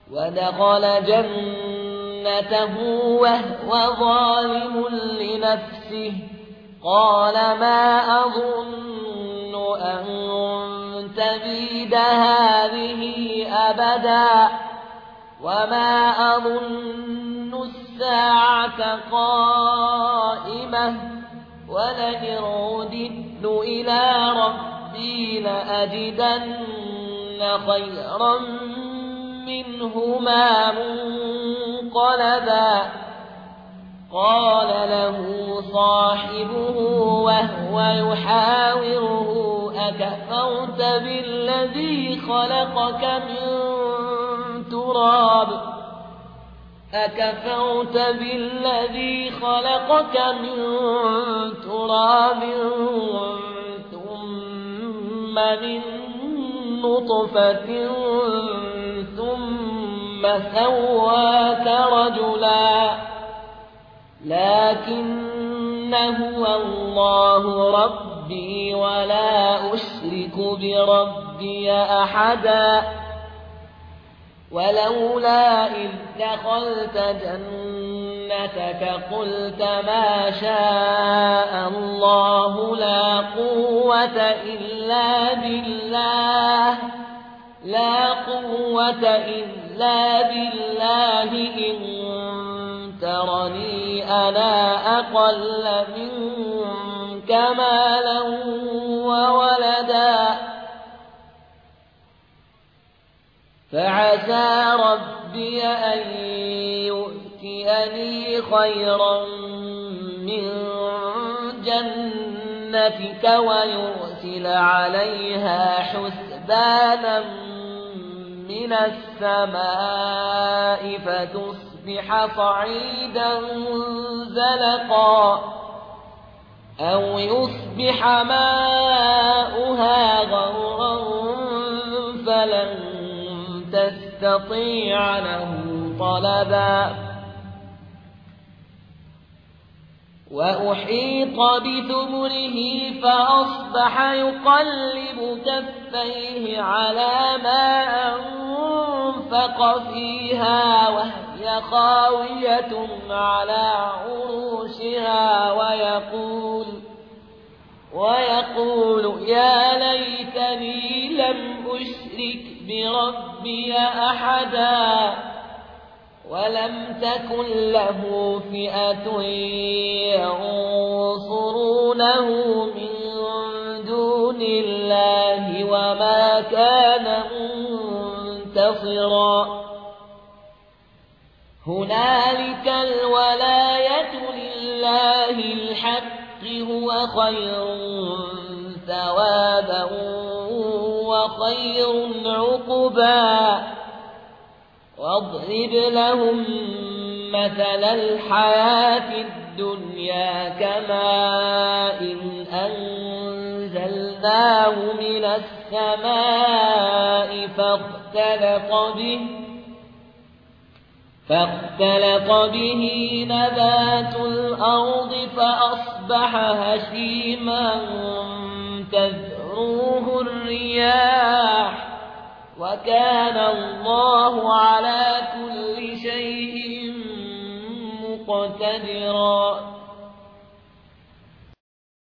ودخل جنته وهو ظالم لنفسه قال ما أظن أن تبيد هذه أبدا وما أظن الساعة قائمة ولئن رددت إلى ربي لأجدن خيرا منهما منقلبا قال له صاحبه وهو يحاوره أكفرت بالذي خلقك من تراب ثم من نطفة ثم سواك رجلا لكن هو الله ربي ولا أشرك بربي أحدا ولولا إذ دخلت جنتك قلت ما شاء الله لا قوة إلا بالله إن ترني أنا أقل منك مالا وولدا فعسى ربي أن يؤتيني خيرا من جنتك ويرسل عليها حسبانا من السماء فتصبح صعيدا زلقا أو يصبح ماؤها غورا فلن تستطيع له طلبا وأحيط بثمره فأصبح يقلب كفيه على ما أنفق فيها وهي خاوية على عروشها ويقول يا ليتني لم أشرك بربي أحدا ولم تكن له فئة ينصرونه من دون الله وما كان منتصرا هنالك الولاية لله الحق هو خير ثوابا وخير عقبا واضرب لهم مثل الحياة الدنيا كماء أنزلناه من السماء فاختلط به نبات الأرض فأصبح هشيما تذروه الرياح وكان الله على كل شيء مقتدرا